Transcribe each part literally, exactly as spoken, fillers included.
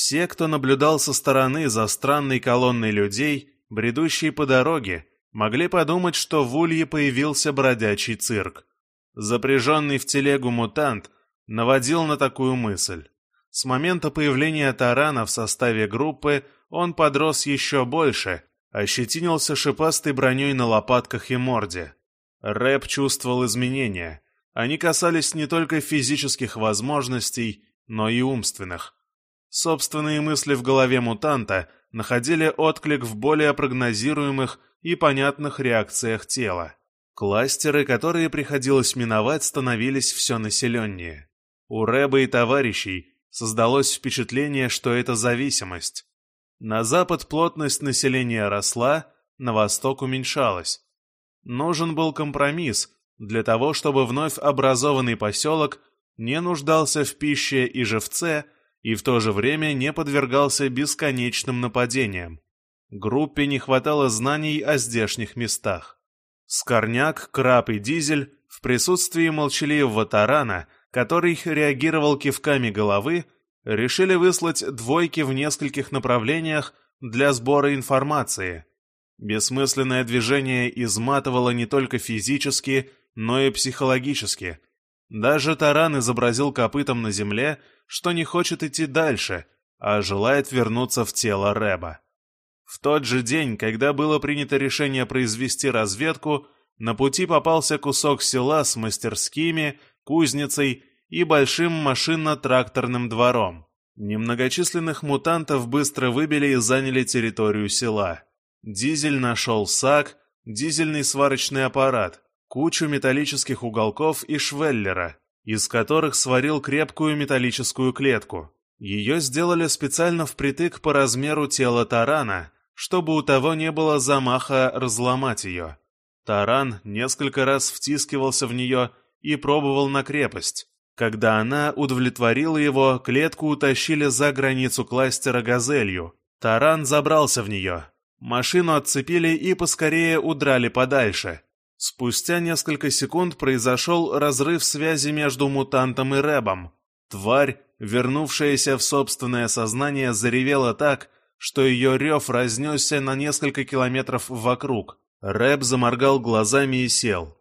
Все, кто наблюдал со стороны за странной колонной людей, бредущей по дороге, могли подумать, что в Улье появился бродячий цирк. Запряженный в телегу мутант наводил на такую мысль. С момента появления тарана в составе группы он подрос еще больше, ощетинился шипастой броней на лопатках и морде. Рэп чувствовал изменения. Они касались не только физических возможностей, но и умственных. Собственные мысли в голове мутанта находили отклик в более прогнозируемых и понятных реакциях тела. Кластеры, которые приходилось миновать, становились все населеннее. У Рэба и товарищей создалось впечатление, что это зависимость. На запад плотность населения росла, на восток уменьшалась. Нужен был компромисс для того, чтобы вновь образованный поселок не нуждался в пище и живце и в то же время не подвергался бесконечным нападениям. Группе не хватало знаний о здешних местах. Скорняк, Краб и Дизель в присутствии молчаливого тарана, который реагировал кивками головы, решили выслать двойки в нескольких направлениях для сбора информации. Бессмысленное движение изматывало не только физически, но и психологически. Даже таран изобразил копытом на земле, что не хочет идти дальше, а желает вернуться в тело Рэба. В тот же день, когда было принято решение произвести разведку, на пути попался кусок села с мастерскими, кузницей и большим машинно-тракторным двором. Немногочисленных мутантов быстро выбили и заняли территорию села. Дизель нашел сак, дизельный сварочный аппарат, кучу металлических уголков и швеллера, из которых сварил крепкую металлическую клетку. Ее сделали специально впритык по размеру тела тарана, чтобы у того не было замаха разломать ее. Таран несколько раз втискивался в нее и пробовал на крепость. Когда она удовлетворила его, клетку утащили за границу кластера газелью. Таран забрался в нее. Машину отцепили и поскорее удрали подальше. Спустя несколько секунд произошел разрыв связи между мутантом и Рэбом. Тварь, вернувшаяся в собственное сознание, заревела так, что ее рев разнесся на несколько километров вокруг. Рэб заморгал глазами и сел.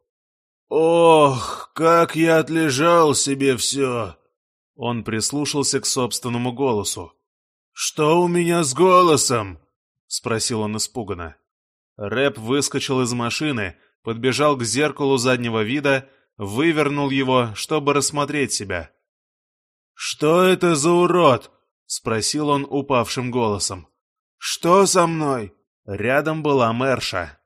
«Ох, как я отлежал себе все!» Он прислушался к собственному голосу. «Что у меня с голосом?» — спросил он испуганно. Рэб выскочил из машины, подбежал к зеркалу заднего вида, вывернул его, чтобы рассмотреть себя. «Что это за урод?» — спросил он упавшим голосом. «Что со мной?» Рядом была Мэрша.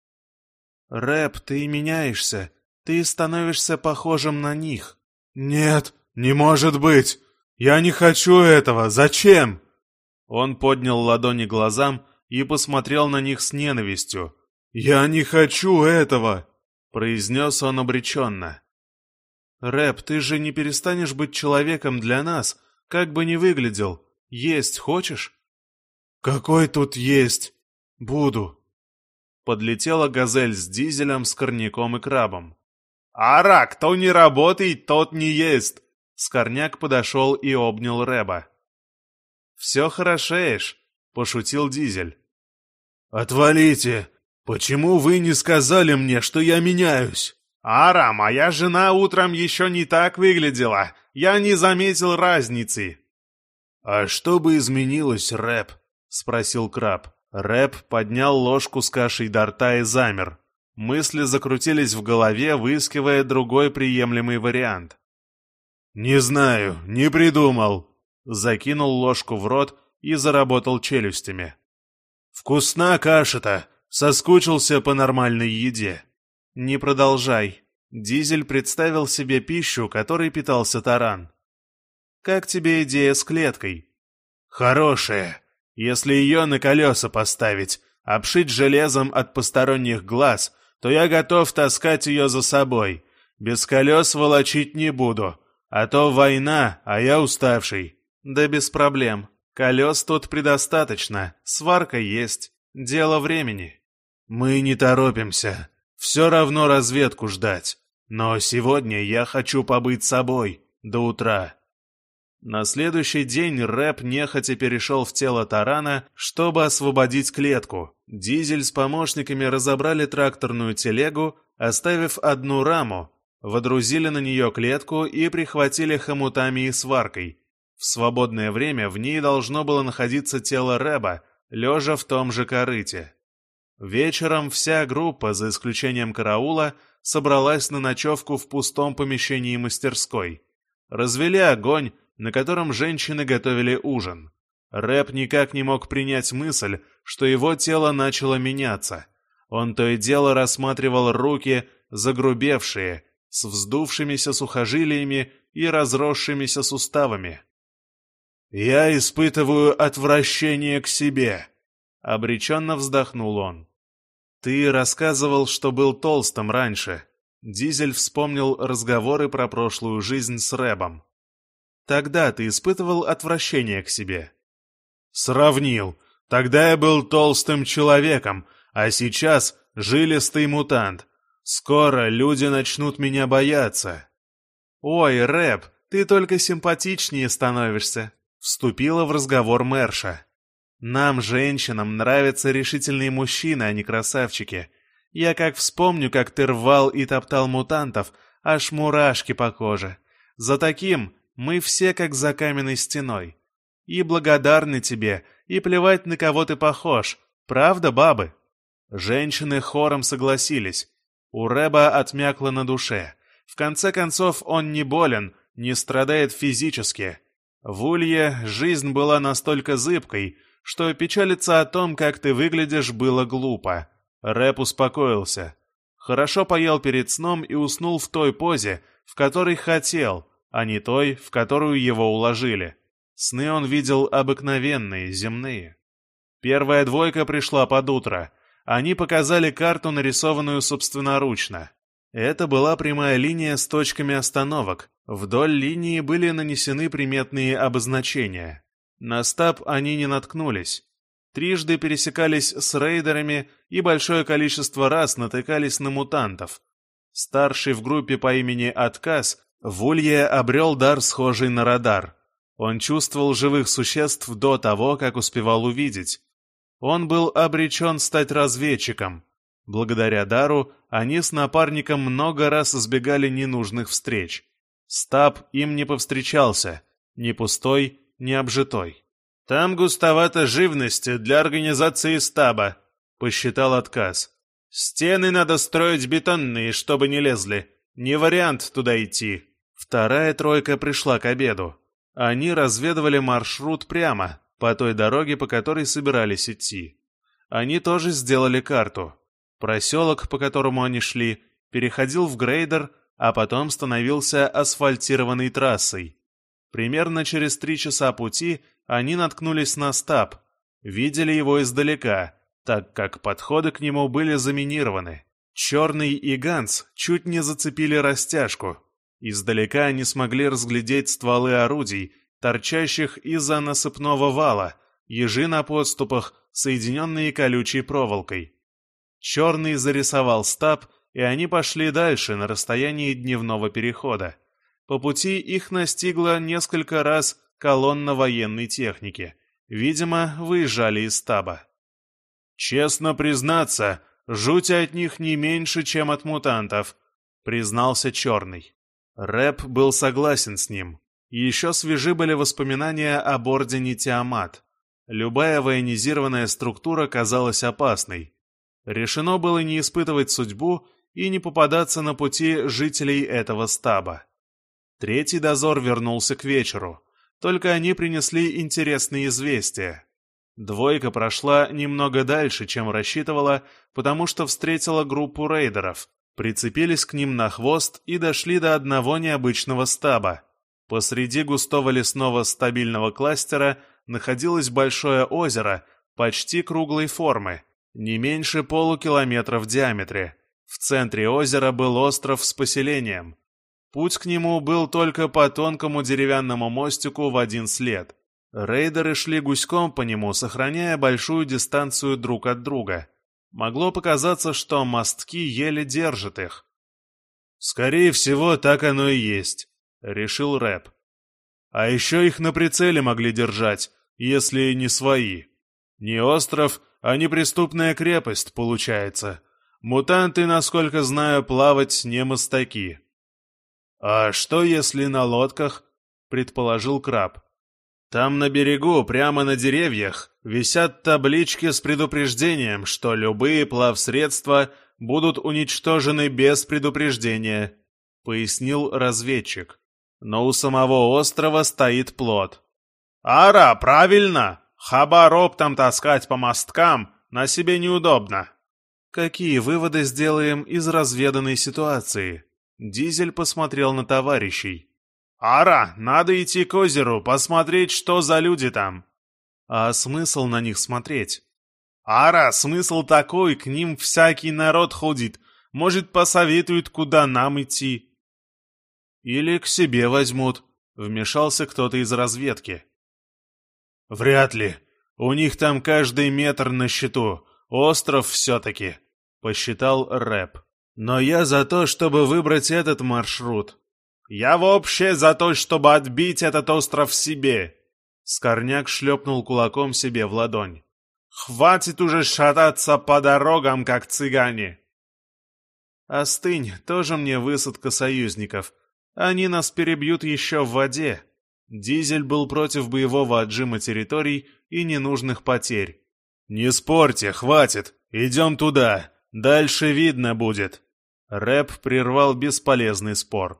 «Рэб, ты меняешься. Ты становишься похожим на них». «Нет, не может быть! Я не хочу этого! Зачем?» Он поднял ладони к глазам и посмотрел на них с ненавистью. «Я не хочу этого!» — произнес он обреченно. «Рэб, ты же не перестанешь быть человеком для нас, как бы ни выглядел. Есть хочешь?» «Какой тут есть? Буду». Подлетела газель с Дизелем, Скорняком и Крабом. «Ара, кто не работает, тот не ест!» Скорняк подошел и обнял Рэба. «Все хорошеешь», — пошутил Дизель. «Отвалите! Почему вы не сказали мне, что я меняюсь?» «Ара, моя жена утром еще не так выглядела. Я не заметил разницы». «А что бы изменилось, Рэб?» — спросил Краб. Рэб поднял ложку с кашей до рта и замер. Мысли закрутились в голове, выискивая другой приемлемый вариант. «Не знаю, не придумал». Закинул ложку в рот и заработал челюстями. «Вкусна каша-то! Соскучился по нормальной еде». «Не продолжай». Дизель представил себе пищу, которой питался таран. «Как тебе идея с клеткой?» «Хорошая. Если ее на колеса поставить, обшить железом от посторонних глаз, то я готов таскать ее за собой. Без колес волочить не буду, а то война, а я уставший». «Да без проблем. Колес тут предостаточно, сварка есть. Дело времени». «Мы не торопимся. Все равно разведку ждать. Но сегодня я хочу побыть собой до утра». На следующий день Рэп нехотя перешел в тело тарана, чтобы освободить клетку. Дизель с помощниками разобрали тракторную телегу, оставив одну раму, водрузили на нее клетку и прихватили хомутами и сваркой. В свободное время в ней должно было находиться тело Рэба, лежа в том же корыте. Вечером вся группа, за исключением караула, собралась на ночевку в пустом помещении мастерской. Развели огонь, на котором женщины готовили ужин. Рэп никак не мог принять мысль, что его тело начало меняться. Он то и дело рассматривал руки, загрубевшие, с вздувшимися сухожилиями и разросшимися суставами. «Я испытываю отвращение к себе», — обреченно вздохнул он. «Ты рассказывал, что был толстым раньше». Дизель вспомнил разговоры про прошлую жизнь с Рэбом. «Тогда ты испытывал отвращение к себе». «Сравнил. Тогда я был толстым человеком, а сейчас жилистый мутант. Скоро люди начнут меня бояться». «Ой, Рэб, ты только симпатичнее становишься», — вступила в разговор Мэрша. «Нам, женщинам, нравятся решительные мужчины, а не красавчики. Я как вспомню, как ты рвал и топтал мутантов, аж мурашки по коже. За таким мы все как за каменной стеной. И благодарны тебе, и плевать, на кого ты похож. Правда, бабы?» Женщины хором согласились. У Рэба отмякло на душе. В конце концов, он не болен, не страдает физически. В Улье жизнь была настолько зыбкой, что печалиться о том, как ты выглядишь, было глупо. Рэп успокоился. Хорошо поел перед сном и уснул в той позе, в которой хотел, а не той, в которую его уложили. Сны он видел обыкновенные, земные. Первая двойка пришла под утро. Они показали карту, нарисованную собственноручно. Это была прямая линия с точками остановок. Вдоль линии были нанесены приметные обозначения. На стаб они не наткнулись. Трижды пересекались с рейдерами и большое количество раз натыкались на мутантов. Старший в группе по имени Отказ в Улье обрел дар, схожий на радар. Он чувствовал живых существ до того, как успевал увидеть. Он был обречен стать разведчиком. Благодаря дару они с напарником много раз избегали ненужных встреч. Стаб им не повстречался, ни пустой, ни обжитой. «Там густовато живности для организации стаба», — посчитал Отказ. «Стены надо строить бетонные, чтобы не лезли. Не вариант туда идти». Вторая тройка пришла к обеду. Они разведывали маршрут прямо, по той дороге, по которой собирались идти. Они тоже сделали карту. Проселок, по которому они шли, переходил в грейдер, а потом становился асфальтированной трассой. Примерно через три часа пути они наткнулись на стаб, видели его издалека, так как подходы к нему были заминированы. Черный и Ганс чуть не зацепили растяжку. Издалека они смогли разглядеть стволы орудий, торчащих из-за насыпного вала, ежи на подступах, соединенные колючей проволокой. Черный зарисовал стаб, и они пошли дальше на расстоянии дневного перехода. По пути их настигло несколько раз колонна военной техники. Видимо, выезжали из стаба. «Честно признаться, жуть от них не меньше, чем от мутантов», — признался Черный. Рэп был согласен с ним. Еще свежи были воспоминания об ордене Тиамат. Любая военизированная структура казалась опасной. Решено было не испытывать судьбу и не попадаться на пути жителей этого стаба. Третий дозор вернулся к вечеру. Только они принесли интересные известия. Двойка прошла немного дальше, чем рассчитывала, потому что встретила группу рейдеров, прицепились к ним на хвост и дошли до одного необычного стаба. Посреди густого лесного стабильного кластера находилось большое озеро почти круглой формы, не меньше полукилометра в диаметре. В центре озера был остров с поселением. Путь к нему был только по тонкому деревянному мостику в один след. Рейдеры шли гуськом по нему, сохраняя большую дистанцию друг от друга. Могло показаться, что мостки еле держат их. «Скорее всего, так оно и есть», — решил Рэп. А еще их на прицеле могли держать, если не свои. Не остров, а неприступная крепость, получается. Мутанты, насколько знаю, плавать не мастаки. «А что, если на лодках?» — предположил Краб. «Там на берегу, прямо на деревьях, висят таблички с предупреждением, что любые плавсредства будут уничтожены без предупреждения», — пояснил разведчик. «Но у самого острова стоит плот». «Ара, правильно! Хабар оптом таскать по мосткам на себе неудобно». «Какие выводы сделаем из разведанной ситуации?» Дизель посмотрел на товарищей. «Ара, надо идти к озеру, посмотреть, что за люди там». «А смысл на них смотреть?» «Ара, смысл такой, к ним всякий народ ходит. Может, посоветуют, куда нам идти». «Или к себе возьмут», — вмешался кто-то из разведки. «Вряд ли. У них там каждый метр на счету. Остров все-таки», — посчитал Рэп. «Но я за то, чтобы выбрать этот маршрут». «Я вообще за то, чтобы отбить этот остров себе!» Скорняк шлепнул кулаком себе в ладонь. «Хватит уже шататься по дорогам, как цыгане!» «Остынь, тоже мне высадка союзников. Они нас перебьют еще в воде». Дизель был против боевого отжима территорий и ненужных потерь. «Не спорьте, хватит! Идем туда! Дальше видно будет!» Рэп прервал бесполезный спор.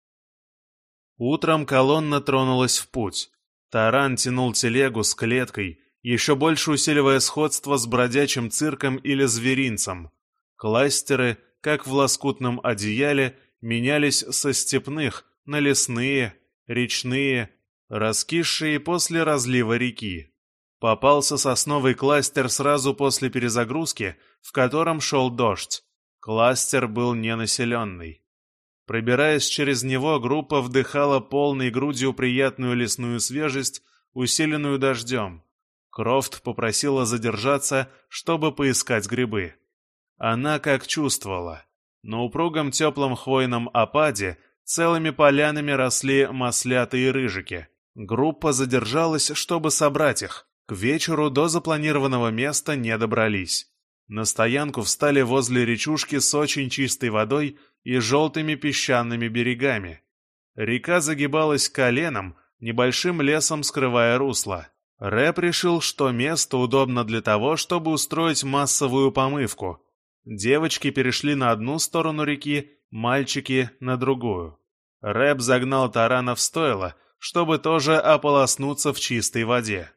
Утром колонна тронулась в путь. Таран тянул телегу с клеткой, еще больше усиливая сходство с бродячим цирком или зверинцем. Кластеры, как в лоскутном одеяле, менялись со степных на лесные, речные, раскисшие после разлива реки. Попался сосновый кластер сразу после перезагрузки, в котором шел дождь. Кластер был ненаселенный. Пробираясь через него, группа вдыхала полной грудью приятную лесную свежесть, усиленную дождем. Крофт попросила задержаться, чтобы поискать грибы. Она как чувствовала. На упругом теплом хвойном опаде целыми полянами росли маслятые рыжики. Группа задержалась, чтобы собрать их. К вечеру до запланированного места не добрались. На стоянку встали возле речушки с очень чистой водой и желтыми песчаными берегами. Река загибалась коленом, небольшим лесом скрывая русло. Рэп решил, что место удобно для того, чтобы устроить массовую помывку. Девочки перешли на одну сторону реки, мальчики — на другую. Рэп загнал Тарана в стойло, чтобы тоже ополоснуться в чистой воде.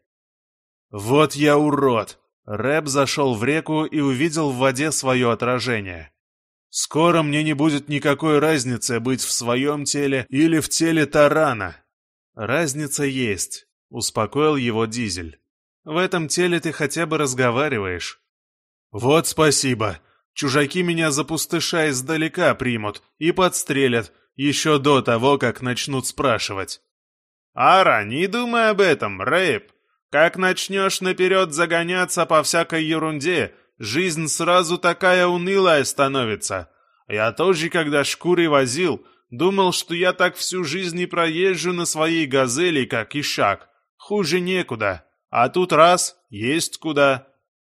«Вот я урод!» Рэп зашел в реку и увидел в воде свое отражение. «Скоро мне не будет никакой разницы быть в своем теле или в теле Тарана». «Разница есть», — успокоил его Дизель. «В этом теле ты хотя бы разговариваешь». «Вот спасибо. Чужаки меня за пустыша издалека примут и подстрелят еще до того, как начнут спрашивать». «Ара, не думай об этом, Рэп. Как начнешь наперед загоняться по всякой ерунде, жизнь сразу такая унылая становится. Я тоже, когда шкуры возил, думал, что я так всю жизнь и проезжу на своей газели, как ишак. Хуже некуда. А тут раз — есть куда».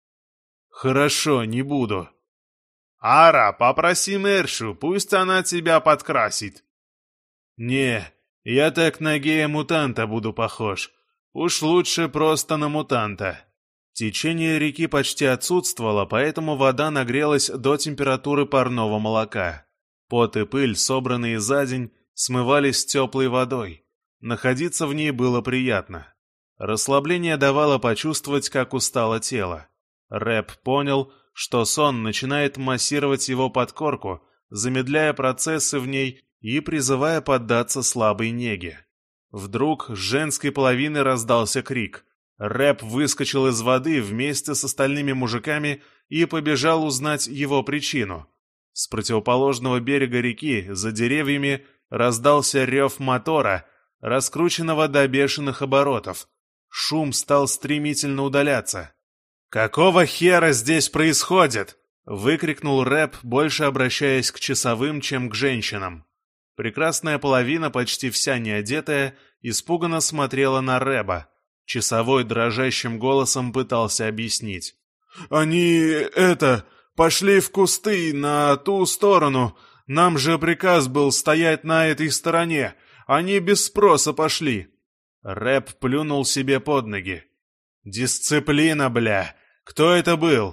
«Хорошо, не буду». «Ара, попроси Мершу, пусть она тебя подкрасит». «Не, я так на гея-мутанта буду похож. Уж лучше просто на мутанта». Течение реки почти отсутствовало, поэтому вода нагрелась до температуры парного молока. Пот и пыль, собранные за день, смывались теплой водой. Находиться в ней было приятно. Расслабление давало почувствовать, как устало тело. Рэп понял, что сон начинает массировать его подкорку, замедляя процессы в ней и призывая поддаться слабой неге. Вдруг с женской половины раздался крик. Рэп выскочил из воды вместе с остальными мужиками и побежал узнать его причину. С противоположного берега реки, за деревьями, раздался рев мотора, раскрученного до бешеных оборотов. Шум стал стремительно удаляться. «Какого хера здесь происходит?» — выкрикнул Рэп, больше обращаясь к часовым, чем к женщинам. Прекрасная половина, почти вся неодетая, испуганно смотрела на Рэба. Часовой дрожащим голосом пытался объяснить. «Они, это, пошли в кусты на ту сторону. Нам же приказ был стоять на этой стороне. Они без спроса пошли». Рэб плюнул себе под ноги. «Дисциплина, бля! Кто это был?»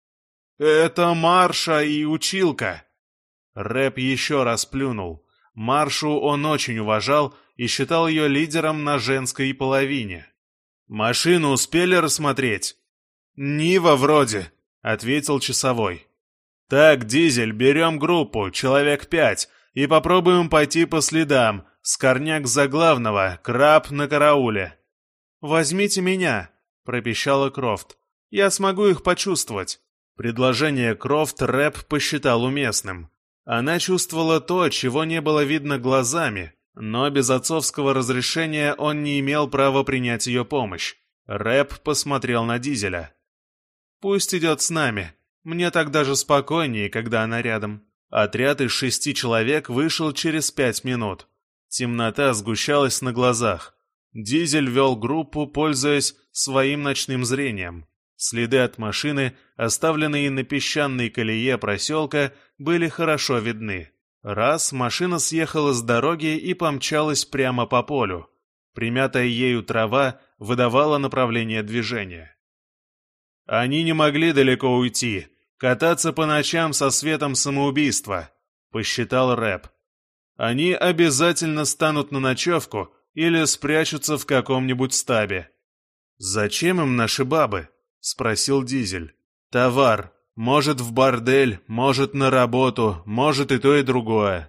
«Это Марша и училка». Рэб еще раз плюнул. Маршу он очень уважал и считал ее лидером на женской половине. «Машину успели рассмотреть?» «Нива вроде», — ответил часовой. «Так, Дизель, берем группу, человек пять, и попробуем пойти по следам. Скорняк за главного, Краб на карауле». «Возьмите меня», — пропищала Крофт. «Я смогу их почувствовать». Предложение Крофт Рэб посчитал уместным. Она чувствовала то, чего не было видно глазами, но без отцовского разрешения он не имел права принять ее помощь. Рэб посмотрел на Дизеля. «Пусть идет с нами. Мне так даже спокойнее, когда она рядом». Отряд из шести человек вышел через пять минут. Темнота сгущалась на глазах. Дизель вел группу, пользуясь своим ночным зрением. Следы от машины, оставленные на песчаной колее проселка, были хорошо видны. Раз машина съехала с дороги и помчалась прямо по полю. Примятая ею трава выдавала направление движения. «Они не могли далеко уйти. Кататься по ночам со светом самоубийства», — посчитал Рэб. «Они обязательно станут на ночевку или спрячутся в каком-нибудь стабе». «Зачем им наши бабы?» — спросил Дизель. «Товар. Может, в бордель, может, на работу, может, и то, и другое».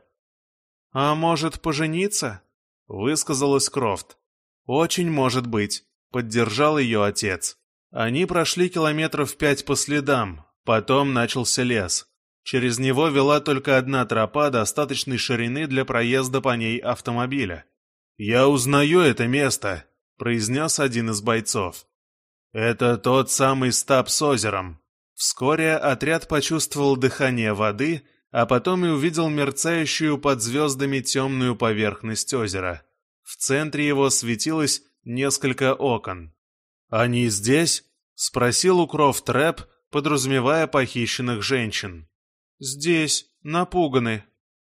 «А может, пожениться?» — высказалась Крофт. «Очень может быть», — поддержал ее отец. Они прошли километров пять по следам, потом начался лес. Через него вела только одна тропа достаточной ширины для проезда по ней автомобиля. «Я узнаю это место», — произнес один из бойцов. «Это тот самый стаб с озером». Вскоре отряд почувствовал дыхание воды, а потом и увидел мерцающую под звездами темную поверхность озера. В центре его светилось несколько окон. «Они здесь?» — спросил у Крофт Рэб, подразумевая похищенных женщин. «Здесь, напуганы».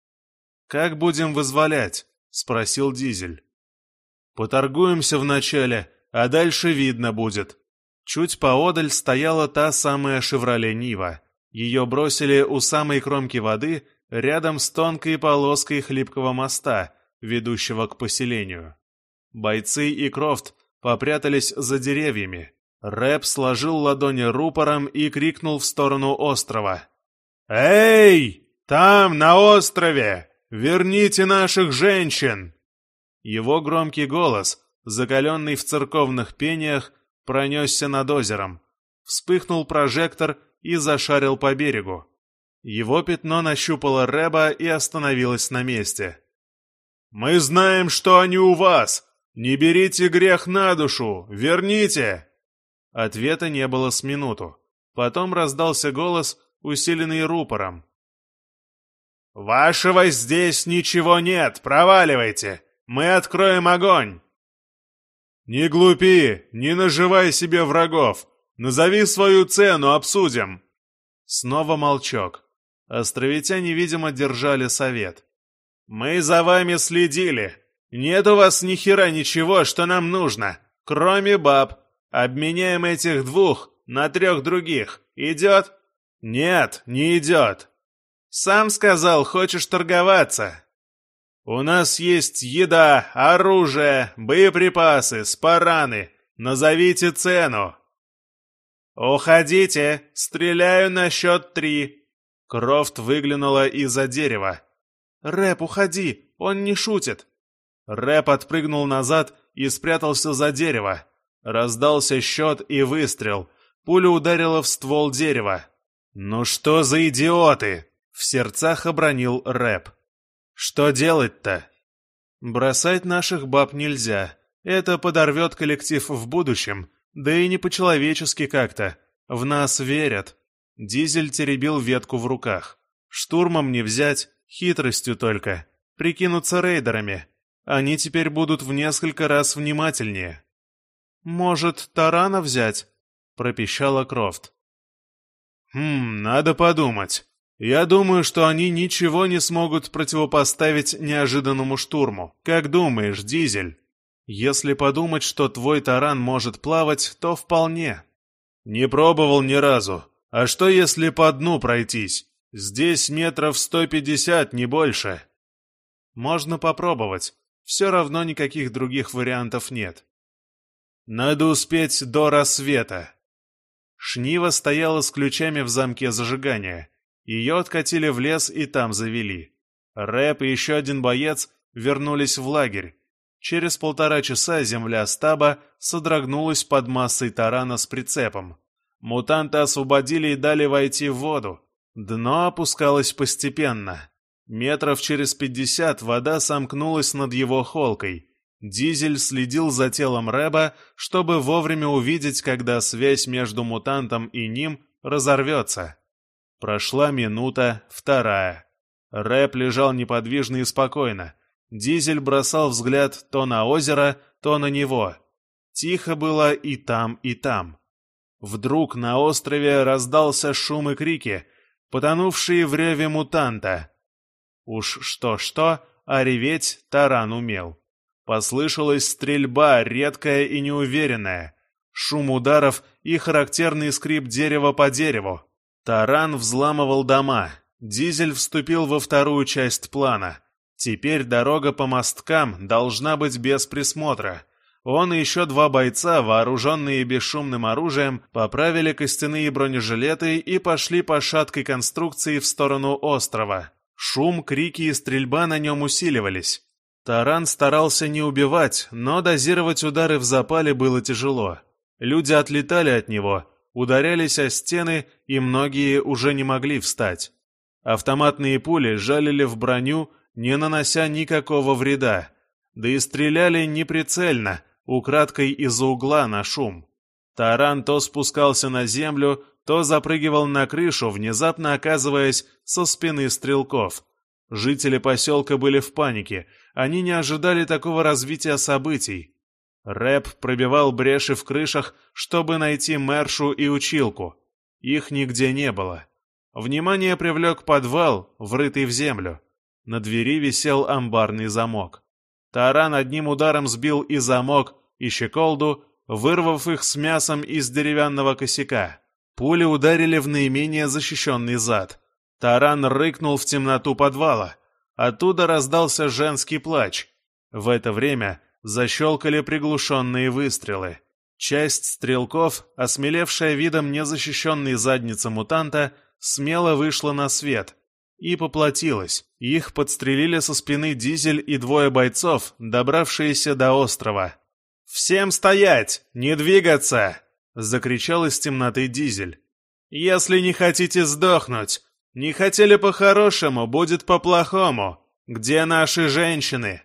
«Как будем вызволять?» — спросил Дизель. «Поторгуемся вначале, а дальше видно будет». Чуть поодаль стояла та самая «Шевроле Нива». Ее бросили у самой кромки воды, рядом с тонкой полоской хлипкого моста, ведущего к поселению. Бойцы и Крофт попрятались за деревьями. Рэб сложил ладони рупором и крикнул в сторону острова. «Эй, там, на острове! Верните наших женщин!» Его громкий голос, закаленный в церковных пениях, пронесся над озером. Вспыхнул прожектор и зашарил по берегу. Его пятно нащупало Рэба и остановилось на месте. «Мы знаем, что они у вас! Не берите грех на душу! Верните!» Ответа не было с минуту. Потом раздался голос, усиленный рупором. «Вашего здесь ничего нет! Проваливайте! Мы откроем огонь!» «Не глупи, не наживай себе врагов! Назови свою цену, обсудим!» Снова молчок. Островитяне, видимо, держали совет. «Мы за вами следили. Нет у вас ни хера ничего, что нам нужно, кроме баб. Обменяем этих двух на трех других. Идет?» «Нет, не идет. Сам сказал, хочешь торговаться. У нас есть еда, оружие, боеприпасы, спараны. Назовите цену». «Уходите, стреляю на счет три». Крофт выглянула из-за дерева. «Рэп, уходи, он не шутит». Рэп отпрыгнул назад и спрятался за дерево. Раздался счет и выстрел. Пуля ударила в ствол дерева. «Ну что за идиоты!» — в сердцах обронил Рэп. «Что делать-то?» «Бросать наших баб нельзя. Это подорвет коллектив в будущем, да и не по-человечески как-то. В нас верят». Дизель теребил ветку в руках. «Штурмом не взять, хитростью только. прикинуться рейдерами. Они теперь будут в несколько раз внимательнее». «Может, тарана взять?» — пропищала Крофт. «Хм, надо подумать. Я думаю, что они ничего не смогут противопоставить неожиданному штурму. Как думаешь, Дизель? Если подумать, что твой таран может плавать, то вполне». «Не пробовал ни разу. А что, если по дну пройтись? Здесь метров сто пятьдесят, не больше». «Можно попробовать. Все равно никаких других вариантов нет». «Надо успеть до рассвета». Шнива стояла с ключами в замке зажигания. Ее откатили в лес и там завели. Рэп и еще один боец вернулись в лагерь. Через полтора часа земля стаба содрогнулась под массой тарана с прицепом. Мутанты освободили и дали войти в воду. Дно опускалось постепенно. Метров через пятьдесят вода сомкнулась над его холкой. Дизель следил за телом Рэба, чтобы вовремя увидеть, когда связь между мутантом и ним разорвется. Прошла минута, вторая. Рэб лежал неподвижно и спокойно. Дизель бросал взгляд то на озеро, то на него. Тихо было и там, и там. Вдруг на острове раздался шум и крики, потонувшие в реве мутанта. Уж что-что, а реветь таран умел. Послышалась стрельба, редкая и неуверенная. Шум ударов и характерный скрип дерева по дереву. Таран взламывал дома. Дизель вступил во вторую часть плана. Теперь дорога по мосткам должна быть без присмотра. Он и еще два бойца, вооруженные бесшумным оружием, поправили костяные бронежилеты и пошли по шаткой конструкции в сторону острова. Шум, крики и стрельба на нем усиливались. Таран старался не убивать, но дозировать удары в запале было тяжело. Люди отлетали от него, ударялись о стены, и многие уже не могли встать. Автоматные пули жалили в броню, не нанося никакого вреда. Да и стреляли неприцельно, украдкой из-за угла на шум. Таран то спускался на землю, то запрыгивал на крышу, внезапно оказываясь со спины стрелков. Жители поселка были в панике, они не ожидали такого развития событий. Рэп пробивал бреши в крышах, чтобы найти Мэршу и училку. Их нигде не было. Внимание привлек подвал, врытый в землю. На двери висел амбарный замок. Таран одним ударом сбил и замок, и щеколду, вырвав их с мясом из деревянного косяка. Пули ударили в наименее защищенный зад. Таран рыкнул в темноту подвала. Оттуда раздался женский плач. В это время защелкали приглушенные выстрелы. Часть стрелков, осмелевшая видом незащищенной задницы мутанта, смело вышла на свет и поплатилась. Их подстрелили со спины Дизель и двое бойцов, добравшиеся до острова. «Всем стоять! Не двигаться!» — закричал из темноты Дизель. «Если не хотите сдохнуть, не хотели по-хорошему, будет по-плохому. Где наши женщины?»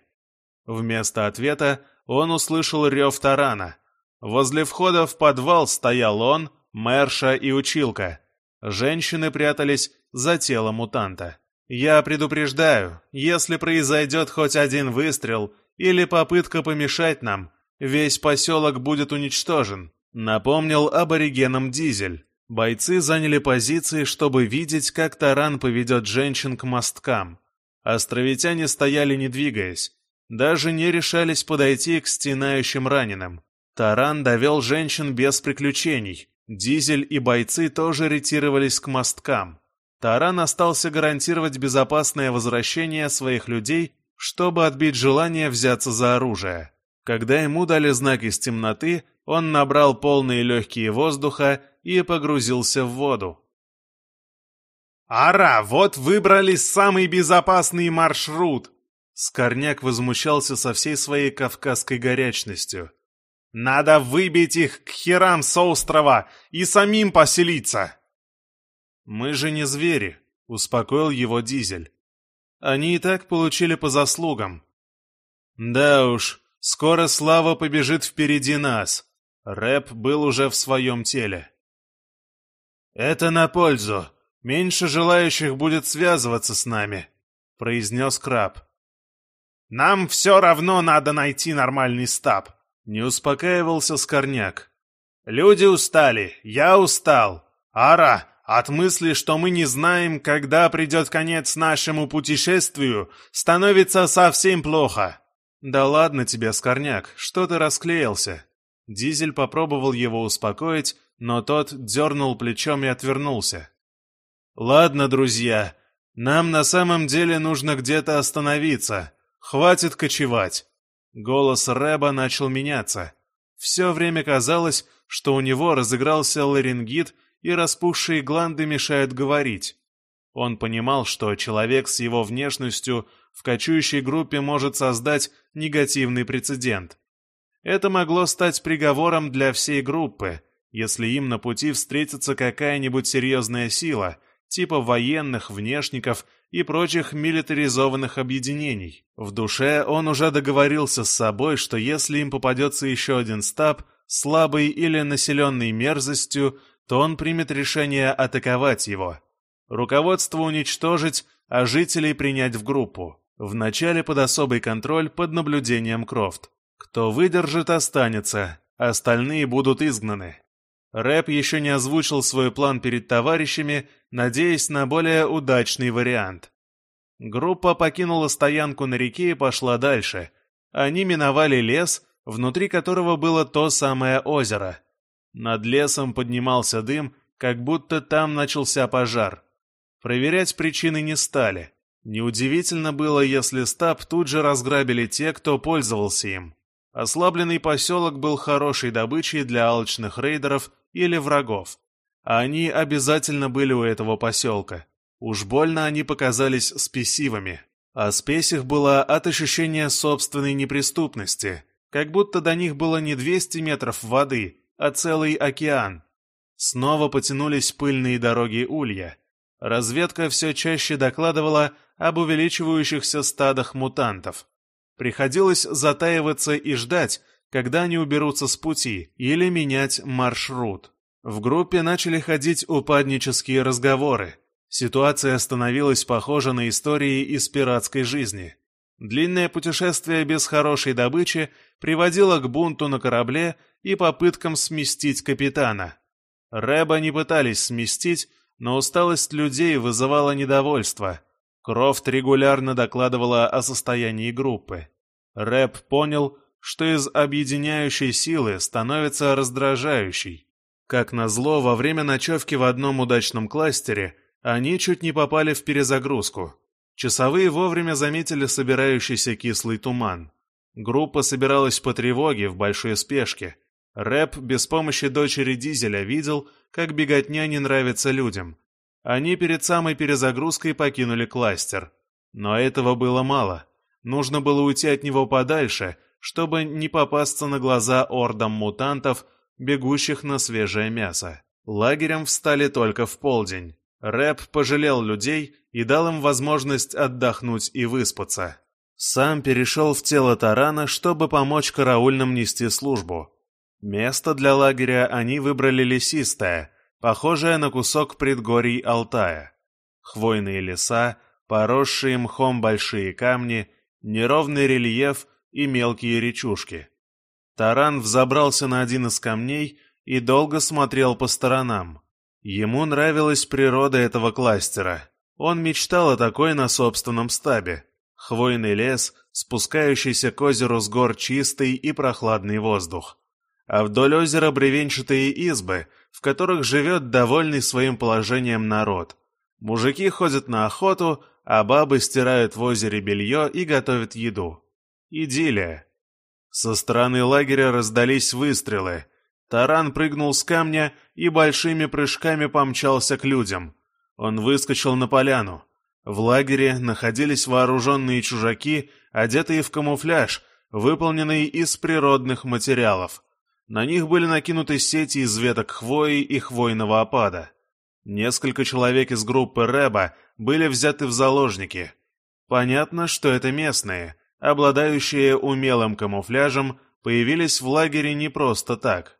Вместо ответа он услышал рев тарана. Возле входа в подвал стоял он, Мэрша и училка. Женщины прятались за телом мутанта. «Я предупреждаю, если произойдет хоть один выстрел или попытка помешать нам, весь поселок будет уничтожен», — напомнил аборигенам Дизель. Бойцы заняли позиции, чтобы видеть, как таран поведет женщин к мосткам. Островитяне стояли, не двигаясь. Даже не решались подойти к стенающим раненым. Таран довел женщин без приключений. Дизель и бойцы тоже ретировались к мосткам. Таран остался гарантировать безопасное возвращение своих людей, чтобы отбить желание взяться за оружие. Когда ему дали знак из темноты, он набрал полные легкие воздуха и погрузился в воду. «Ара, вот выбрали самый безопасный маршрут!» Скорняк возмущался со всей своей кавказской горячностью. «Надо выбить их к херам с острова и самим поселиться!» «Мы же не звери», — успокоил его Дизель. «Они и так получили по заслугам». «Да уж, скоро слава побежит впереди нас». Рэп был уже в своем теле. «Это на пользу. Меньше желающих будет связываться с нами», — произнес Краб. Нам все равно надо найти нормальный стаб», — не успокаивался Скорняк. «Люди устали, я устал. Ара, от мысли, что мы не знаем, когда придет конец нашему путешествию, становится совсем плохо». «Да ладно тебе, Скорняк, что ты расклеился?» Дизель попробовал его успокоить, но тот дернул плечом и отвернулся. «Ладно, друзья, нам на самом деле нужно где-то остановиться. Хватит кочевать». Голос Рэба начал меняться. Все время казалось, что у него разыгрался ларингит, и распухшие гланды мешают говорить. Он понимал, что человек с его внешностью в кочующей группе может создать негативный прецедент. Это могло стать приговором для всей группы, если им на пути встретится какая-нибудь серьезная сила, типа военных, внешников и прочих милитаризованных объединений. В душе он уже договорился с собой, что если им попадется еще один стаб, слабый или населенный мерзостью, то он примет решение атаковать его. Руководство уничтожить, а жителей принять в группу. Вначале под особый контроль под наблюдением Крофт. Кто выдержит, останется, остальные будут изгнаны. Рэб еще не озвучил свой план перед товарищами, надеясь на более удачный вариант. Группа покинула стоянку на реке и пошла дальше. Они миновали лес, внутри которого было то самое озеро. Над лесом поднимался дым, как будто там начался пожар. Проверять причины не стали. Неудивительно было, если стаб тут же разграбили те, кто пользовался им. Ослабленный поселок был хорошей добычей для алчных рейдеров или врагов. А они обязательно были у этого поселка. Уж больно они показались спесивыми. А спесь их была от ощущения собственной неприступности, как будто до них было не двести метров воды, а целый океан. Снова потянулись пыльные дороги Улья. Разведка все чаще докладывала об увеличивающихся стадах мутантов. Приходилось затаиваться и ждать, когда они уберутся с пути, или менять маршрут. В группе начали ходить упаднические разговоры. Ситуация становилась похожа на истории из пиратской жизни. Длинное путешествие без хорошей добычи приводило к бунту на корабле и попыткам сместить капитана. Рэба не пытались сместить, но усталость людей вызывала недовольство. Крофт регулярно докладывала о состоянии группы. Рэб понял, что из объединяющей силы становится раздражающей. Как назло, во время ночевки в одном удачном кластере они чуть не попали в перезагрузку. Часовые вовремя заметили собирающийся кислый туман. Группа собиралась по тревоге в большой спешке. Рэб без помощи дочери Дизеля видел, как беготня не нравится людям. Они перед самой перезагрузкой покинули кластер. Но этого было мало. Нужно было уйти от него подальше, чтобы не попасться на глаза ордам мутантов, бегущих на свежее мясо. Лагерем встали только в полдень. Рэб пожалел людей и дал им возможность отдохнуть и выспаться. Сам перешел в тело тарана, чтобы помочь караульным нести службу. Место для лагеря они выбрали лесистое, похожее на кусок предгорий Алтая. Хвойные леса, поросшие мхом большие камни, неровный рельеф и мелкие речушки. Таран взобрался на один из камней и долго смотрел по сторонам. Ему нравилась природа этого кластера. Он мечтал о такой на собственном стабе. Хвойный лес, спускающийся к озеру с гор чистый и прохладный воздух. А вдоль озера бревенчатые избы, в которых живет довольный своим положением народ. Мужики ходят на охоту, а бабы стирают в озере белье и готовят еду. Идиллия. Со стороны лагеря раздались выстрелы. Таран прыгнул с камня и большими прыжками помчался к людям. Он выскочил на поляну. В лагере находились вооруженные чужаки, одетые в камуфляж, выполненный из природных материалов. На них были накинуты сети из веток хвои и хвойного опада. Несколько человек из группы Рэба были взяты в заложники. Понятно, что это местные, обладающие умелым камуфляжем, появились в лагере не просто так.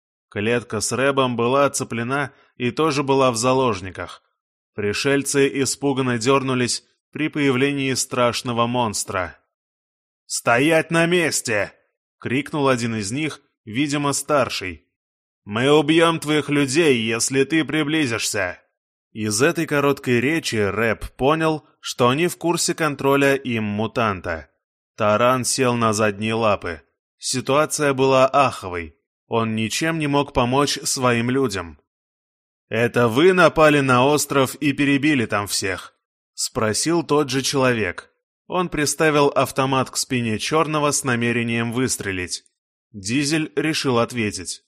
Клетка с Рэбом была оцеплена и тоже была в заложниках. Пришельцы испуганно дернулись при появлении страшного монстра. «Стоять на месте!» — крикнул один из них, видимо, старший. «Мы убьем твоих людей, если ты приблизишься!» Из этой короткой речи Рэп понял, что они в курсе контроля им мутанта. Таран сел на задние лапы. Ситуация была аховой. Он ничем не мог помочь своим людям. «Это вы напали на остров и перебили там всех?» — спросил тот же человек. Он приставил автомат к спине Черного с намерением выстрелить. Дизель решил ответить.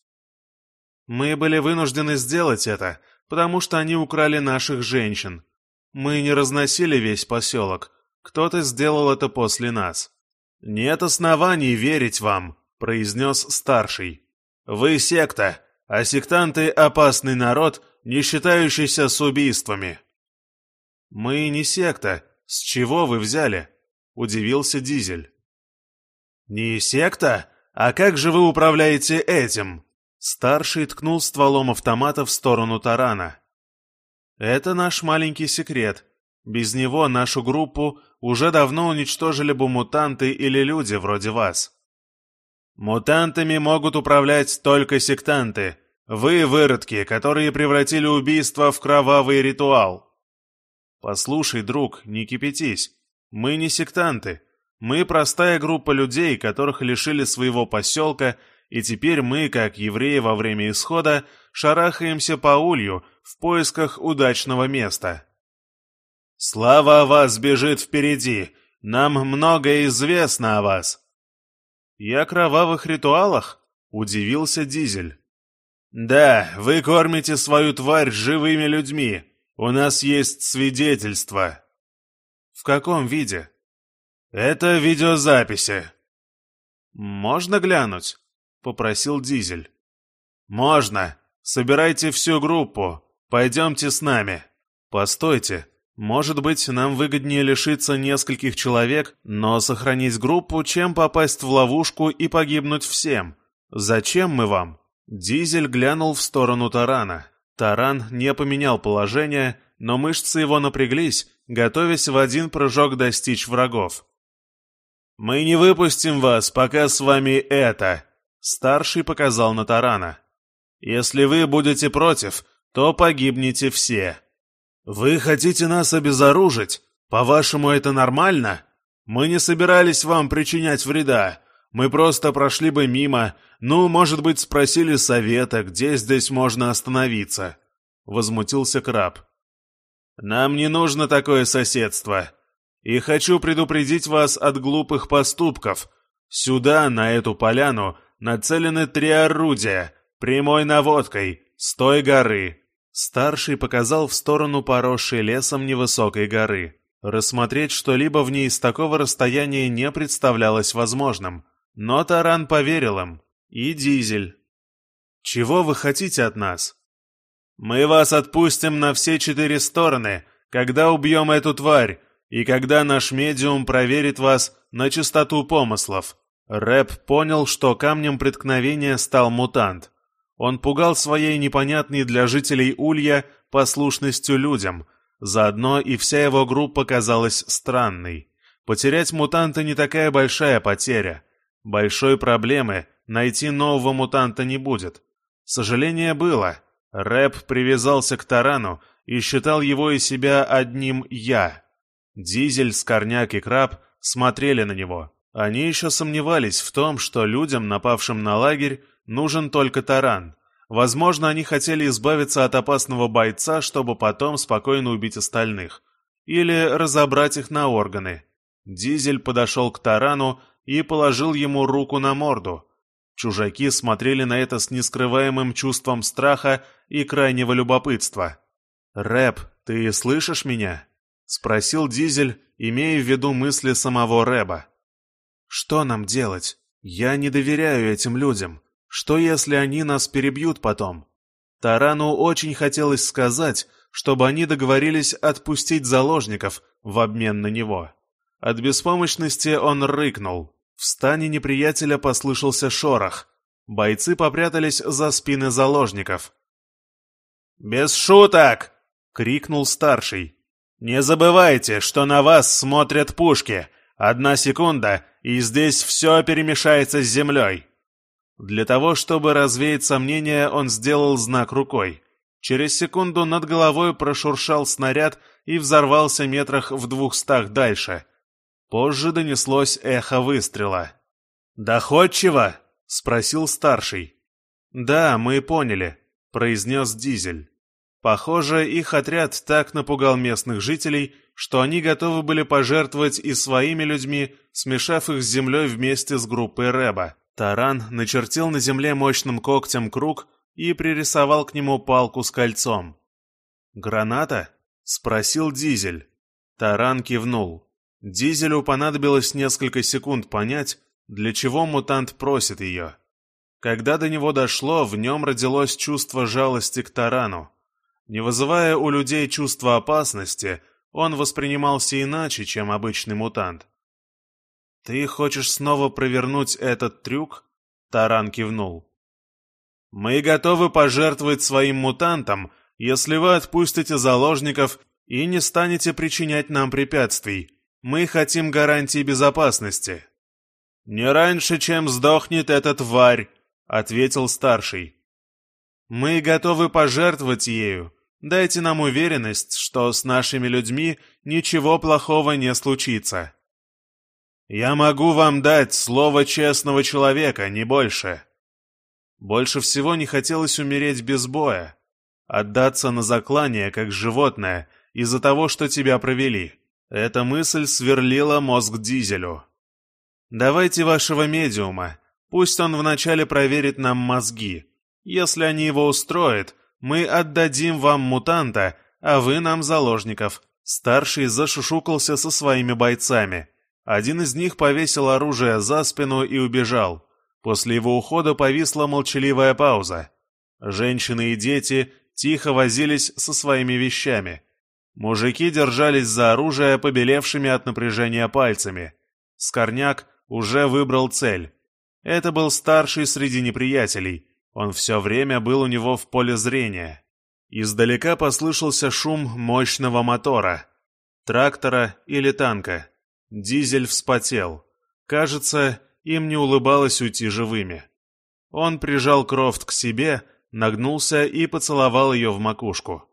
«Мы были вынуждены сделать это, потому что они украли наших женщин. Мы не разносили весь поселок. Кто-то сделал это после нас». «Нет оснований верить вам», — произнес старший. «Вы секта, а сектанты — опасный народ, не считающийся с убийствами». «Мы не секта. С чего вы взяли?» — удивился Дизель. «Не секта? А как же вы управляете этим?» Старший ткнул стволом автомата в сторону Тарана. «Это наш маленький секрет. Без него нашу группу уже давно уничтожили бы мутанты или люди вроде вас». «Мутантами могут управлять только сектанты. Вы выродки, которые превратили убийство в кровавый ритуал». «Послушай, друг, не кипятись. Мы не сектанты. Мы простая группа людей, которых лишили своего поселка, и теперь мы, как евреи во время исхода, шарахаемся по улью в поисках удачного места». «Слава о вас бежит впереди. Нам многое известно о вас». «И о кровавых ритуалах?» — удивился Дизель. «Да, вы кормите свою тварь живыми людьми. У нас есть свидетельства». «В каком виде?» «Это видеозаписи». «Можно глянуть?» — попросил Дизель. «Можно. Собирайте всю группу. Пойдемте с нами». «Постойте. Может быть, нам выгоднее лишиться нескольких человек, но сохранить группу, чем попасть в ловушку и погибнуть всем. Зачем мы вам?» Дизель глянул в сторону Тарана. Таран не поменял положение, но мышцы его напряглись, готовясь в один прыжок достичь врагов. «Мы не выпустим вас, пока с вами это!» Старший показал на Тарана. «Если вы будете против, то погибнете все». «Вы хотите нас обезоружить? По-вашему, это нормально? Мы не собирались вам причинять вреда. Мы просто прошли бы мимо, ну, может быть, спросили совета, где здесь можно остановиться», — возмутился Краб. «Нам не нужно такое соседство. И хочу предупредить вас от глупых поступков. Сюда, на эту поляну, нацелены три орудия, прямой наводкой, с той горы». Старший показал в сторону поросшей лесом невысокой горы. Рассмотреть что-либо в ней с такого расстояния не представлялось возможным. Но Таран поверил им. И Дизель. «Чего вы хотите от нас?» «Мы вас отпустим на все четыре стороны, когда убьем эту тварь, и когда наш медиум проверит вас на чистоту помыслов». Рэп понял, что камнем преткновения стал мутант. Он пугал своей непонятной для жителей Улья послушностью людям. Заодно и вся его группа казалась странной. Потерять мутанта не такая большая потеря. Большой проблемы найти нового мутанта не будет. Сожаление было. Рэп привязался к Тарану и считал его и себя одним «я». Дизель, Скорняк и Краб смотрели на него. Они еще сомневались в том, что людям, напавшим на лагерь, нужен только Таран. Возможно, они хотели избавиться от опасного бойца, чтобы потом спокойно убить остальных. Или разобрать их на органы. Дизель подошел к Тарану и положил ему руку на морду. Чужаки смотрели на это с нескрываемым чувством страха и крайнего любопытства. «Рэп, ты слышишь меня?» — спросил Дизель, имея в виду мысли самого Рэба. «Что нам делать? Я не доверяю этим людям. Что, если они нас перебьют потом?» Тарану очень хотелось сказать, чтобы они договорились отпустить заложников в обмен на него. От беспомощности он рыкнул. В стане неприятеля послышался шорох. Бойцы попрятались за спины заложников. «Без шуток!» — крикнул старший. «Не забывайте, что на вас смотрят пушки. Одна секунда, и здесь все перемешается с землей». Для того, чтобы развеять сомнения, он сделал знак рукой. Через секунду над головой прошуршал снаряд и взорвался метрах в двухстах дальше. Позже донеслось эхо выстрела. «Доходчиво?» — спросил старший. «Да, мы поняли», — произнес Дизель. Похоже, их отряд так напугал местных жителей, что они готовы были пожертвовать и своими людьми, смешав их с землей вместе с группой Рэба. Таран начертил на земле мощным когтем круг и пририсовал к нему палку с кольцом. «Граната?» — спросил Дизель. Таран кивнул. Дизелю понадобилось несколько секунд понять, для чего мутант просит ее. Когда до него дошло, в нем родилось чувство жалости к Тарану. Не вызывая у людей чувства опасности, он воспринимался иначе, чем обычный мутант. «Ты хочешь снова провернуть этот трюк?» Таран кивнул. «Мы готовы пожертвовать своим мутантом, если вы отпустите заложников и не станете причинять нам препятствий. Мы хотим гарантии безопасности». «Не раньше, чем сдохнет эта тварь», — ответил старший. «Мы готовы пожертвовать ею. Дайте нам уверенность, что с нашими людьми ничего плохого не случится». «Я могу вам дать слово честного человека, не больше». Больше всего не хотелось умереть без боя, отдаться на заклание, как животное, из-за того, что тебя провели. Эта мысль сверлила мозг Дизелю. «Давайте вашего медиума, пусть он вначале проверит нам мозги. Если они его устроят, мы отдадим вам мутанта, а вы нам заложников». Старший зашушукался со своими бойцами. Один из них повесил оружие за спину и убежал. После его ухода повисла молчаливая пауза. Женщины и дети тихо возились со своими вещами. Мужики держались за оружие побелевшими от напряжения пальцами. Скорняк уже выбрал цель. Это был старший среди неприятелей. Он все время был у него в поле зрения. Издалека послышался шум мощного мотора. Трактора или танка. Дизель вспотел. Кажется, им не улыбалось уйти живыми. Он прижал Крофт к себе, нагнулся и поцеловал ее в макушку.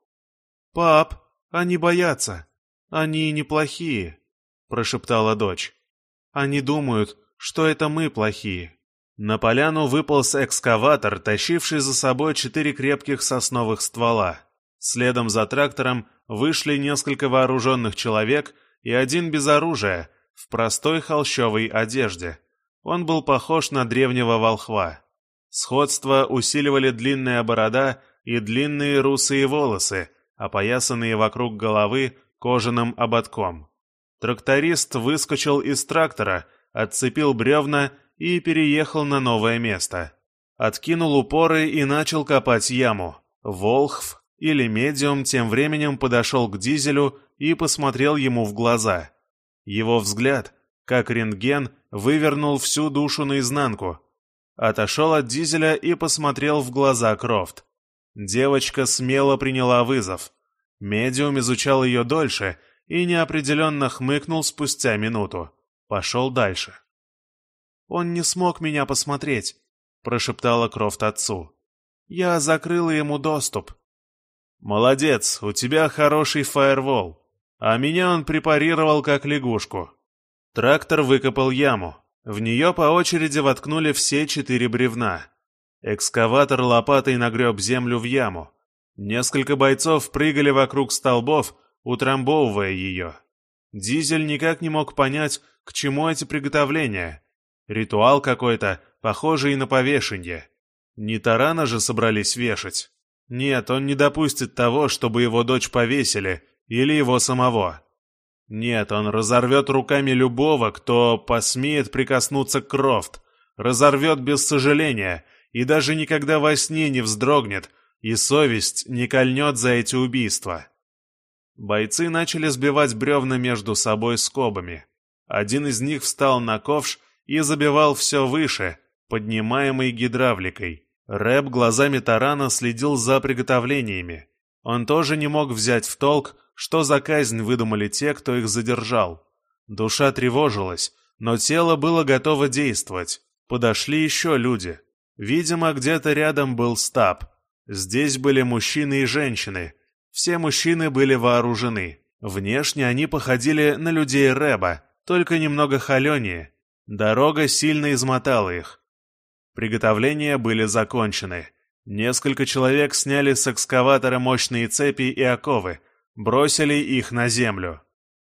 «Пап, они боятся. Они неплохие», — прошептала дочь. «Они думают, что это мы плохие». На поляну выполз экскаватор, тащивший за собой четыре крепких сосновых ствола. Следом за трактором вышли несколько вооруженных человек и один без оружия, в простой холщовой одежде. Он был похож на древнего волхва. Сходство усиливали длинная борода и длинные русые волосы, опоясанные вокруг головы кожаным ободком. Тракторист выскочил из трактора, отцепил бревна и переехал на новое место. Откинул упоры и начал копать яму. Волхв или медиум тем временем подошел к Дизелю и посмотрел ему в глаза. Его взгляд, как рентген, вывернул всю душу наизнанку. Отошел от Дизеля и посмотрел в глаза Крофт. Девочка смело приняла вызов. Медиум изучал ее дольше и неопределенно хмыкнул спустя минуту. Пошел дальше. «Он не смог меня посмотреть», — прошептала Крофт отцу. «Я закрыла ему доступ». «Молодец, у тебя хороший фаервол. А меня он препарировал как лягушку». Трактор выкопал яму. В нее по очереди воткнули все четыре бревна. Экскаватор лопатой нагреб землю в яму. Несколько бойцов прыгали вокруг столбов, утрамбовывая ее. Дизель никак не мог понять, к чему эти приготовления. Ритуал какой-то, похожий на повешенье. Не Тарана же собрались вешать. Нет, он не допустит того, чтобы его дочь повесили, или его самого. Нет, он разорвет руками любого, кто посмеет прикоснуться к Крофт, разорвет без сожаления, и даже никогда во сне не вздрогнет, и совесть не кольнет за эти убийства. Бойцы начали сбивать бревна между собой скобами. Один из них встал на ковш и забивал все выше, поднимаемый гидравликой. Рэб глазами Тарана следил за приготовлениями. Он тоже не мог взять в толк, что за казнь выдумали те, кто их задержал. Душа тревожилась, но тело было готово действовать. Подошли еще люди. Видимо, где-то рядом был стаб. Здесь были мужчины и женщины. Все мужчины были вооружены. Внешне они походили на людей Рэба, только немного холенее. Дорога сильно измотала их. Приготовления были закончены. Несколько человек сняли с экскаватора мощные цепи и оковы, бросили их на землю.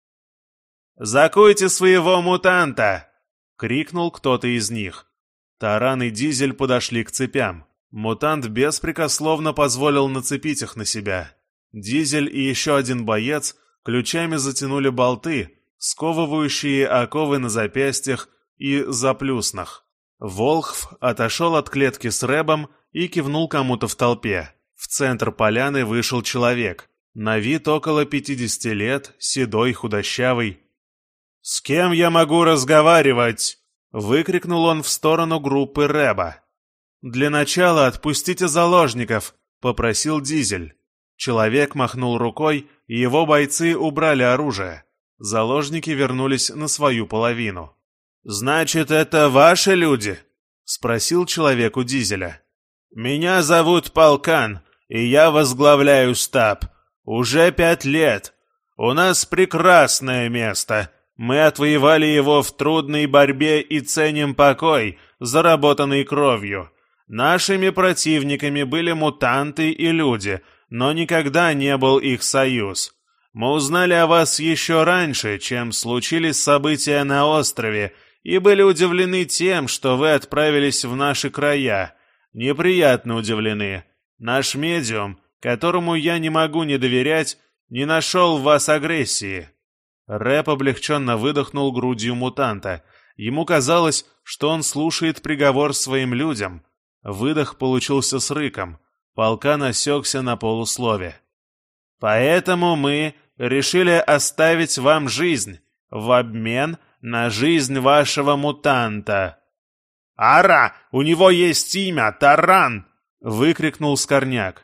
«Закуйте своего мутанта!» — крикнул кто-то из них. Таран и Дизель подошли к цепям. Мутант беспрекословно позволил нацепить их на себя. Дизель и еще один боец ключами затянули болты, сковывающие оковы на запястьях и заплюснах. Волхв отошел от клетки с Рэбом и кивнул кому-то в толпе. В центр поляны вышел человек. На вид около пятидесяти лет, седой, худощавый. «С кем я могу разговаривать?» — выкрикнул он в сторону группы Рэба. «Для начала отпустите заложников», — попросил Дизель. Человек махнул рукой, и его бойцы убрали оружие. Заложники вернулись на свою половину. «Значит, это ваши люди?» — спросил человек у Дизеля. «Меня зовут Полкан, и я возглавляю стаб. Уже пять лет. У нас прекрасное место. Мы отвоевали его в трудной борьбе и ценим покой, заработанный кровью. Нашими противниками были мутанты и люди, но никогда не был их союз. Мы узнали о вас еще раньше, чем случились события на острове, и были удивлены тем, что вы отправились в наши края. Неприятно удивлены. Наш медиум, которому я не могу не доверять, не нашел в вас агрессии». Рэп облегченно выдохнул грудью мутанта. Ему казалось, что он слушает приговор своим людям. Выдох получился с рыком. Полкан осекся на полуслове. «Поэтому мы решили оставить вам жизнь в обмен на жизнь вашего мутанта». «Ара! У него есть имя! Таран!» — выкрикнул Скорняк.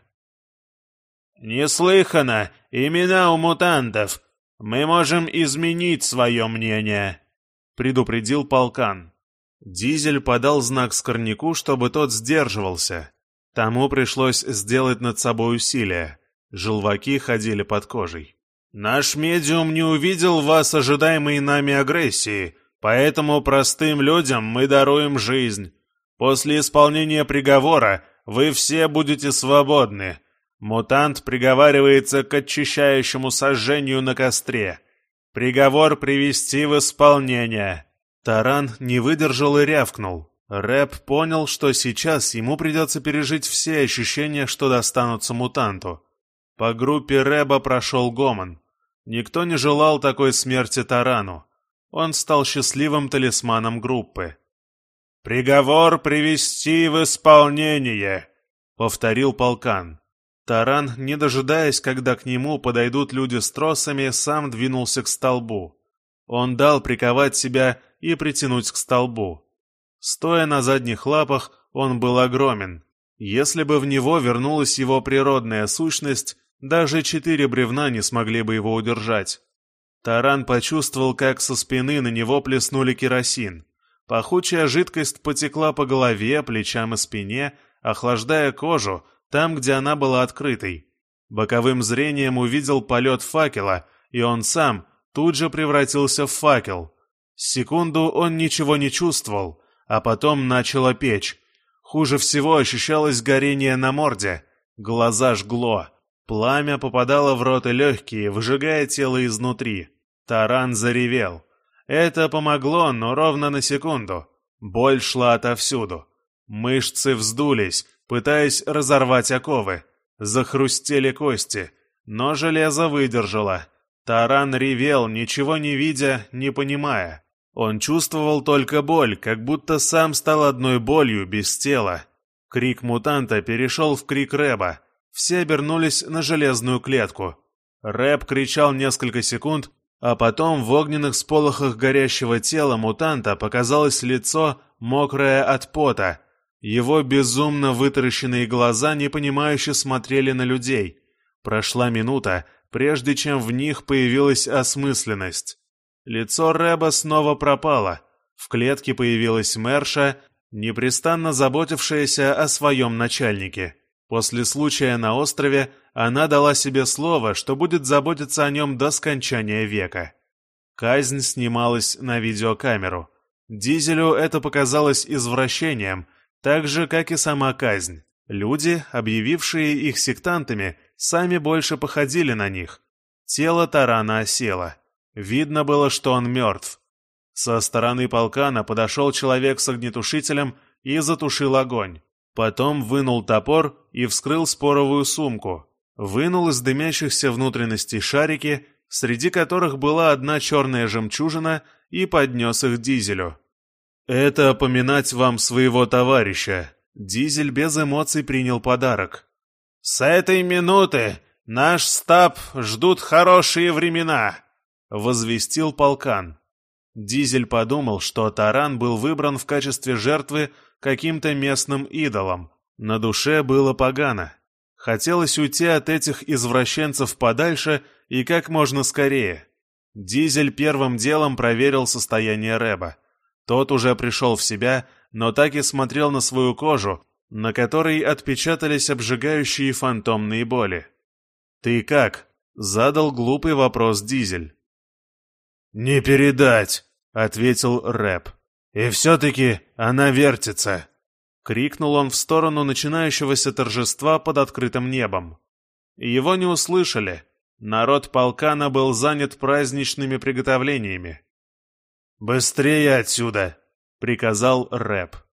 «Неслыханно! Имена у мутантов! Мы можем изменить свое мнение!» — предупредил Полкан. Дизель подал знак Скорняку, чтобы тот сдерживался. Тому пришлось сделать над собой усилие. Желваки ходили под кожей. «Наш медиум не увидел в вас ожидаемой нами агрессии, поэтому простым людям мы даруем жизнь. После исполнения приговора вы все будете свободны. Мутант приговаривается к очищающему сожжению на костре. Приговор привести в исполнение». Таран не выдержал и рявкнул. Рэп понял, что сейчас ему придется пережить все ощущения, что достанутся мутанту. По группе Рэба прошел гомон. Никто не желал такой смерти Тарану. Он стал счастливым талисманом группы. «Приговор привести в исполнение», — повторил Полкан. Таран, не дожидаясь, когда к нему подойдут люди с тросами, сам двинулся к столбу. Он дал приковать себя и притянуть к столбу. Стоя на задних лапах, он был огромен. Если бы в него вернулась его природная сущность, даже четыре бревна не смогли бы его удержать. Таран почувствовал, как со спины на него плеснули керосин. Пахучая жидкость потекла по голове, плечам и спине, охлаждая кожу там, где она была открытой. Боковым зрением увидел полет факела, и он сам тут же превратился в факел. Секунду он ничего не чувствовал, а потом начало печь. Хуже всего ощущалось горение на морде. Глаза жгло. Пламя попадало в рот и легкие, выжигая тело изнутри. Таран заревел. Это помогло, но ровно на секунду. Боль шла отовсюду. Мышцы вздулись, пытаясь разорвать оковы. Захрустели кости, но железо выдержало. Таран ревел, ничего не видя, не понимая. Он чувствовал только боль, как будто сам стал одной болью без тела. Крик мутанта перешел в крик Рэба. Все обернулись на железную клетку. Рэб кричал несколько секунд, а потом в огненных сполохах горящего тела мутанта показалось лицо, мокрое от пота. Его безумно вытаращенные глаза непонимающе смотрели на людей. Прошла минута, прежде чем в них появилась осмысленность. Лицо Рэба снова пропало. В клетке появилась Мэрша, непрестанно заботившаяся о своем начальнике. После случая на острове она дала себе слово, что будет заботиться о нем до скончания века. Казнь снималась на видеокамеру. Дизелю это показалось извращением, так же, как и сама казнь. Люди, объявившие их сектантами, сами больше походили на них. Тело тарана осело. Видно было, что он мертв. Со стороны полкана подошел человек с огнетушителем и затушил огонь. Потом вынул топор и вскрыл споровую сумку. Вынул из дымящихся внутренностей шарики, среди которых была одна черная жемчужина, и поднес их Дизелю. «Это поминать вам своего товарища». Дизель без эмоций принял подарок. «С этой минуты наш стаб ждут хорошие времена», — возвестил полкан. Дизель подумал, что таран был выбран в качестве жертвы каким-то местным идолом. На душе было погано. Хотелось уйти от этих извращенцев подальше и как можно скорее. Дизель первым делом проверил состояние Рэба. Тот уже пришел в себя, но так и смотрел на свою кожу, на которой отпечатались обжигающие фантомные боли. «Ты как?» — задал глупый вопрос Дизель. «Не передать», — ответил Рэб. «И все-таки она вертится», — крикнул он в сторону начинающегося торжества под открытым небом. Его не услышали. Народ полкана был занят праздничными приготовлениями. «Быстрее отсюда!» — приказал Рэб.